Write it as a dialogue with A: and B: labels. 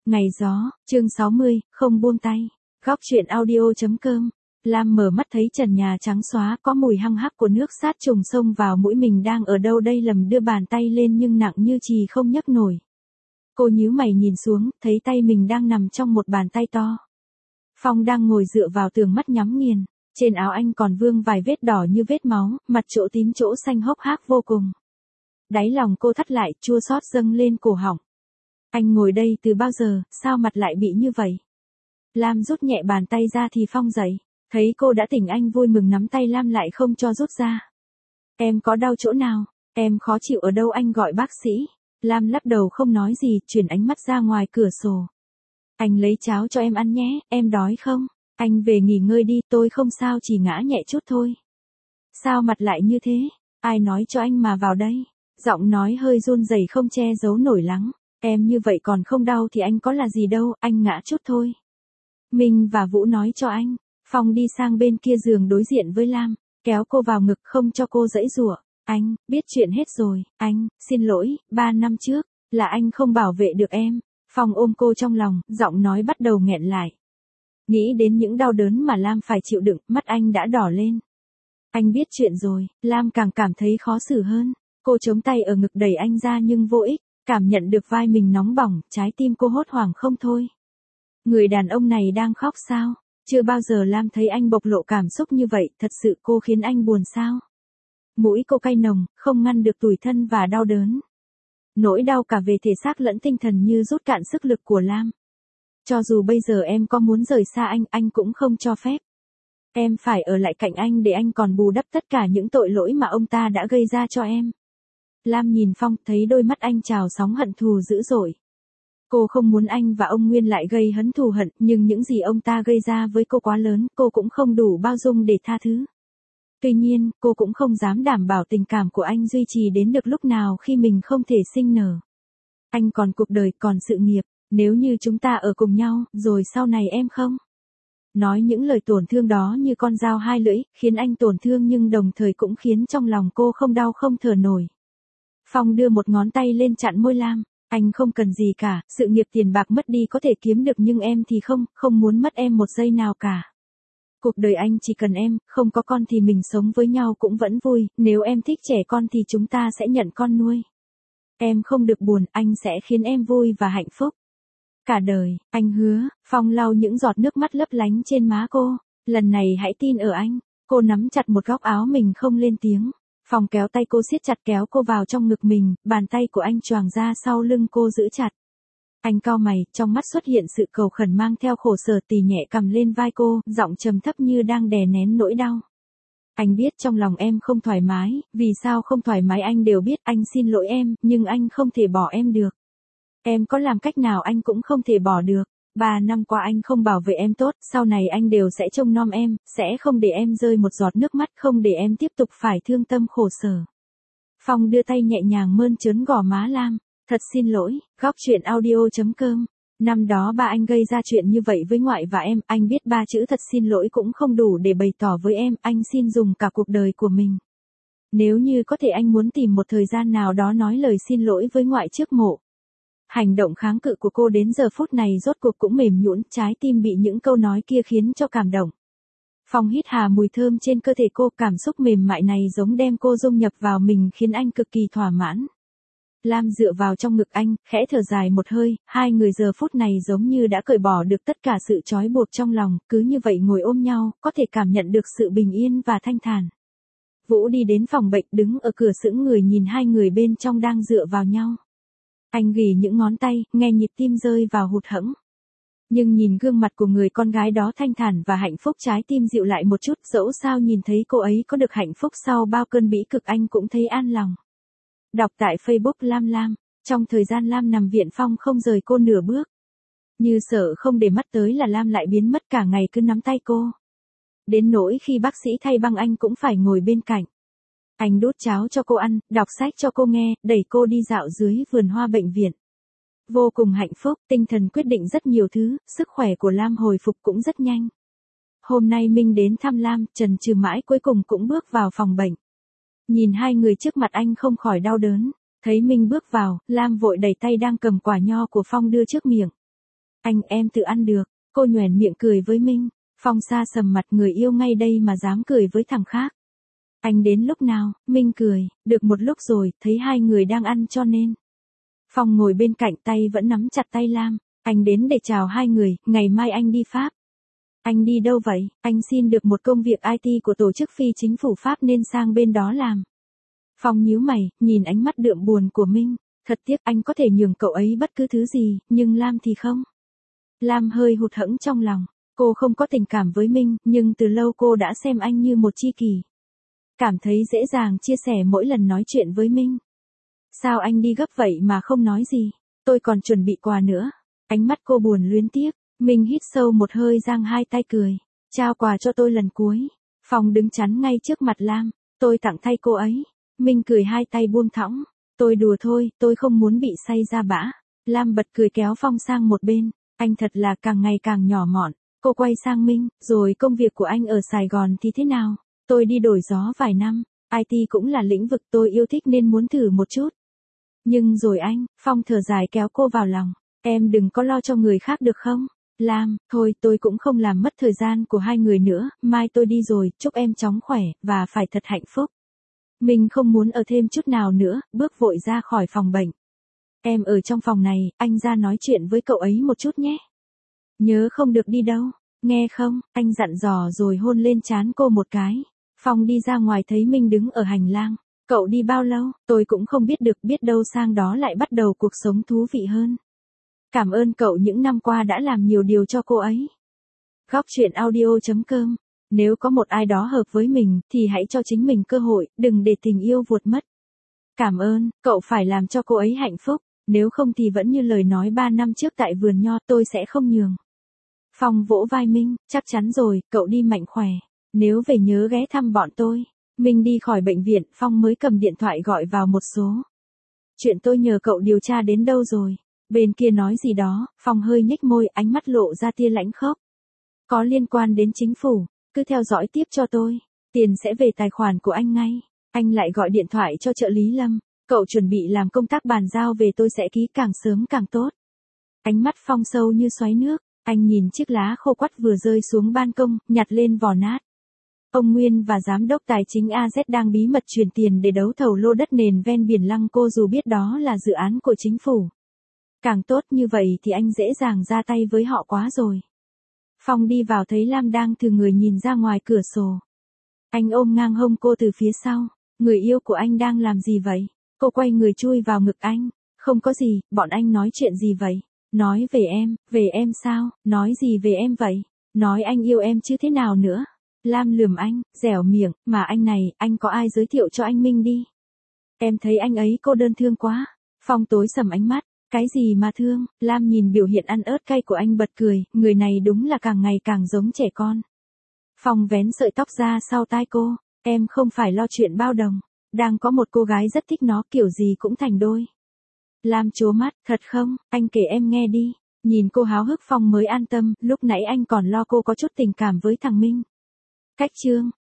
A: Ngày gió, chương 60, không buông tay. Góc truyện audio.com. Lam mở mắt thấy trần nhà trắng xóa, có mùi hăng hắc của nước sát trùng xông vào mũi. Mình đang ở đâu đây? Lầm đưa bàn tay lên nhưng nặng như chì không nhấc nổi. Cô nhíu mày nhìn xuống, thấy tay mình đang nằm trong một bàn tay to. Phong đang ngồi dựa vào tường, mắt nhắm nghiền. Trên áo anh còn vương vài vết đỏ như vết máu, mặt chỗ tím chỗ xanh hốc hác vô cùng. Đáy lòng cô thắt lại, chua xót dâng lên cổ họng. Anh ngồi đây từ bao giờ, sao mặt lại bị như vậy? Lam rút nhẹ bàn tay ra thì Phong dậy. Thấy cô đã tỉnh, anh vui mừng nắm tay Lam lại không cho rút ra. Em có đau chỗ nào? Em khó chịu ở đâu? Anh gọi bác sĩ. Lam lắc đầu không nói gì, chuyển ánh mắt ra ngoài cửa sổ. Anh lấy cháo cho em ăn nhé, em đói không? Anh về nghỉ ngơi đi, tôi không sao, chỉ ngã nhẹ chút thôi. Sao mặt lại như thế? Ai nói cho anh mà vào đây? Giọng nói hơi run rẩy không che giấu nổi lắng. Em như vậy còn không đau thì anh có là gì đâu, anh ngã chút thôi. Minh và Vũ nói cho anh. Phong đi sang bên kia giường đối diện với Lam, kéo cô vào ngực không cho cô giãy giụa. Anh, biết chuyện hết rồi, anh, xin lỗi, 3 năm trước, là anh không bảo vệ được em. Phong ôm cô trong lòng, giọng nói bắt đầu nghẹn lại. Nghĩ đến những đau đớn mà Lam phải chịu đựng, mắt anh đã đỏ lên. Anh biết chuyện rồi, Lam càng cảm thấy khó xử hơn. Cô chống tay ở ngực đẩy anh ra nhưng vô ích, cảm nhận được vai mình nóng bỏng, trái tim cô hốt hoảng không thôi. Người đàn ông này đang khóc sao? Chưa bao giờ Lam thấy anh bộc lộ cảm xúc như vậy, thật sự cô khiến anh buồn sao? Mũi cô cay nồng, không ngăn được tủi thân và đau đớn. Nỗi đau cả về thể xác lẫn tinh thần như rút cạn sức lực của Lam. Cho dù bây giờ em có muốn rời xa anh cũng không cho phép. Em phải ở lại cạnh anh để anh còn bù đắp tất cả những tội lỗi mà ông ta đã gây ra cho em. Lam nhìn Phong, thấy đôi mắt anh trào sóng hận thù dữ dội. Cô không muốn anh và ông Nguyên lại gây hấn thù hận, nhưng những gì ông ta gây ra với cô quá lớn, cô cũng không đủ bao dung để tha thứ. Tuy nhiên, cô cũng không dám đảm bảo tình cảm của anh duy trì đến được lúc nào khi mình không thể sinh nở. Anh còn cuộc đời, còn sự nghiệp, nếu như chúng ta ở cùng nhau, rồi sau này em không? Nói những lời tổn thương đó như con dao hai lưỡi, khiến anh tổn thương nhưng đồng thời cũng khiến trong lòng cô không đau không thở nổi. Phong đưa một ngón tay lên chặn môi Lam. Anh không cần gì cả, sự nghiệp tiền bạc mất đi có thể kiếm được nhưng em thì không muốn mất em một giây nào cả. Cuộc đời anh chỉ cần em, không có con thì mình sống với nhau cũng vẫn vui, nếu em thích trẻ con thì chúng ta sẽ nhận con nuôi. Em không được buồn, anh sẽ khiến em vui và hạnh phúc. Cả đời, anh hứa. Phong lau những giọt nước mắt lấp lánh trên má cô. Lần này hãy tin ở anh. Cô nắm chặt một góc áo mình không lên tiếng. Phong kéo tay cô siết chặt kéo cô vào trong ngực mình, bàn tay của anh choàng ra sau lưng cô giữ chặt. Anh cau mày, trong mắt xuất hiện sự cầu khẩn mang theo khổ sở, tì nhẹ cầm lên vai cô, giọng trầm thấp như đang đè nén nỗi đau. Anh biết trong lòng em không thoải mái, vì sao không thoải mái anh đều biết, anh xin lỗi em, nhưng anh không thể bỏ em được. Em có làm cách nào anh cũng không thể bỏ được. 3 năm qua anh không bảo vệ em tốt, sau này anh đều sẽ trông nom em, sẽ không để em rơi một giọt nước mắt, không để em tiếp tục phải thương tâm khổ sở. Phong đưa tay nhẹ nhàng mơn trớn gò má Lam. Thật xin lỗi, góc truyện audio.com. Năm đó ba anh gây ra chuyện như vậy với ngoại và em, anh biết 3 chữ thật xin lỗi cũng không đủ để bày tỏ với em, anh xin dùng cả cuộc đời của mình. Nếu như có thể anh muốn tìm một thời gian nào đó nói lời xin lỗi với ngoại trước mộ. Hành động kháng cự của cô đến giờ phút này rốt cuộc cũng mềm nhũn, trái tim bị những câu nói kia khiến cho cảm động. Phong hít hà mùi thơm trên cơ thể cô, cảm xúc mềm mại này giống đem cô dung nhập vào mình khiến anh cực kỳ thỏa mãn. Lam dựa vào trong ngực anh, khẽ thở dài một hơi, hai người giờ phút này giống như đã cởi bỏ được tất cả sự trói buộc trong lòng, cứ như vậy ngồi ôm nhau, có thể cảm nhận được sự bình yên và thanh thản. Vũ đi đến phòng bệnh, đứng ở cửa sững người nhìn hai người bên trong đang dựa vào nhau. Anh ghì những ngón tay, nghe nhịp tim rơi vào hụt hẫng. Nhưng nhìn gương mặt của người con gái đó thanh thản và hạnh phúc, trái tim dịu lại một chút, dẫu sao nhìn thấy cô ấy có được hạnh phúc sau bao cơn bĩ cực anh cũng thấy an lòng. Đọc tại Facebook Lam. Trong thời gian Lam nằm viện, Phong không rời cô nửa bước. Như sợ không để mắt tới là Lam lại biến mất, cả ngày cứ nắm tay cô. Đến nỗi khi bác sĩ thay băng anh cũng phải ngồi bên cạnh. Anh đút cháo cho cô ăn, đọc sách cho cô nghe, đẩy cô đi dạo dưới vườn hoa bệnh viện. Vô cùng hạnh phúc, tinh thần quyết định rất nhiều thứ, sức khỏe của Lam hồi phục cũng rất nhanh. Hôm nay Minh đến thăm Lam, chần chừ mãi cuối cùng cũng bước vào phòng bệnh. Nhìn hai người trước mặt anh không khỏi đau đớn. Thấy Minh bước vào, Lam vội đẩy tay đang cầm quả nho của Phong đưa trước miệng. Em tự ăn được. Cô nhoẻn miệng cười với Minh. Phong xa sầm mặt, người yêu ngay đây mà dám cười với thằng khác. Anh đến lúc nào? Minh cười, được một lúc rồi, thấy hai người đang ăn cho nên. Phong ngồi bên cạnh, tay vẫn nắm chặt tay Lam. Anh đến để chào hai người, ngày mai anh đi Pháp. Anh đi đâu vậy? Anh xin được một công việc IT của tổ chức phi chính phủ Pháp nên sang bên đó làm. Phong nhíu mày, nhìn ánh mắt đượm buồn của Minh. Thật tiếc, anh có thể nhường cậu ấy bất cứ thứ gì, nhưng Lam thì không. Lam hơi hụt hẫng trong lòng. Cô không có tình cảm với Minh, nhưng từ lâu cô đã xem anh như một tri kỷ. Cảm thấy dễ dàng chia sẻ mỗi lần nói chuyện với Minh. Sao anh đi gấp vậy mà không nói gì? Tôi còn chuẩn bị quà nữa. Ánh mắt cô buồn luyến tiếc. Minh hít sâu một hơi, giang hai tay cười. Trao quà cho tôi lần cuối. Phong đứng chắn ngay trước mặt Lam. Tôi tặng thay cô ấy. Minh cười, hai tay buông thõng. Tôi đùa thôi, tôi không muốn bị say ra bã. Lam bật cười kéo Phong sang một bên. Anh thật là càng ngày càng nhỏ mọn. Cô quay sang Minh, rồi công việc của anh ở Sài Gòn thì thế nào? Tôi đi đổi gió vài năm. IT cũng là lĩnh vực tôi yêu thích nên muốn thử một chút. Nhưng rồi anh, Phong thở dài kéo cô vào lòng. Em đừng có lo cho người khác được không? Lam, thôi tôi cũng không làm mất thời gian của hai người nữa, mai tôi đi rồi, chúc em chóng khỏe, và phải thật hạnh phúc. Mình không muốn ở thêm chút nào nữa, bước vội ra khỏi phòng bệnh. Em ở trong phòng này, anh ra nói chuyện với cậu ấy một chút nhé. Nhớ không được đi đâu, nghe không? Anh dặn dò rồi hôn lên trán cô một cái. Phong đi ra ngoài thấy Minh đứng ở hành lang. Cậu đi bao lâu? Tôi cũng không biết được, biết đâu sang đó lại bắt đầu cuộc sống thú vị hơn. Cảm ơn cậu những năm qua đã làm nhiều điều cho cô ấy. Góc chuyện audio.com. Nếu có một ai đó hợp với mình, thì hãy cho chính mình cơ hội, đừng để tình yêu vụt mất. Cảm ơn, cậu phải làm cho cô ấy hạnh phúc, nếu không thì vẫn như lời nói 3 năm trước tại vườn nho, tôi sẽ không nhường. Phong vỗ vai Minh, chắc chắn rồi, cậu đi mạnh khỏe. Nếu về nhớ ghé thăm bọn tôi. Minh đi khỏi bệnh viện, Phong mới cầm điện thoại gọi vào một số. Chuyện tôi nhờ cậu điều tra đến đâu rồi? Bên kia nói gì đó, Phong hơi nhếch môi, ánh mắt lộ ra tia lãnh khốc. Có liên quan đến chính phủ, cứ theo dõi tiếp cho tôi. Tiền sẽ về tài khoản của anh ngay. Anh lại gọi điện thoại cho trợ lý Lâm. Cậu chuẩn bị làm công tác bàn giao về, tôi sẽ ký càng sớm càng tốt. Ánh mắt Phong sâu như xoáy nước. Anh nhìn chiếc lá khô quắt vừa rơi xuống ban công, nhặt lên vỏ nát. Ông Nguyên và Giám đốc Tài chính AZ đang bí mật chuyển tiền để đấu thầu lô đất nền ven biển Lăng Cô, dù biết đó là dự án của chính phủ. Càng tốt, như vậy thì anh dễ dàng ra tay với họ quá rồi. Phong đi vào thấy Lam đang thừ người nhìn ra ngoài cửa sổ. Anh ôm ngang hông cô từ phía sau. Người yêu của anh đang làm gì vậy? Cô quay người chui vào ngực anh. Không có gì, bọn anh nói chuyện gì vậy? Nói về em sao? Nói gì về em vậy? Nói anh yêu em chứ thế nào nữa? Lam lườm anh, dẻo miệng, mà anh này, anh có ai giới thiệu cho anh Minh đi? Em thấy anh ấy cô đơn thương quá. Phong tối sầm ánh mắt. Cái gì mà thương? Lam nhìn biểu hiện ăn ớt cay của anh bật cười, người này đúng là càng ngày càng giống trẻ con. Phong vén sợi tóc ra sau tai cô. Em không phải lo chuyện bao đồng. Đang có một cô gái rất thích nó, kiểu gì cũng thành đôi. Lam trố mắt, thật không? Anh kể em nghe đi. Nhìn cô háo hức, Phong mới an tâm, lúc nãy anh còn lo cô có chút tình cảm với thằng Minh. Cách chương.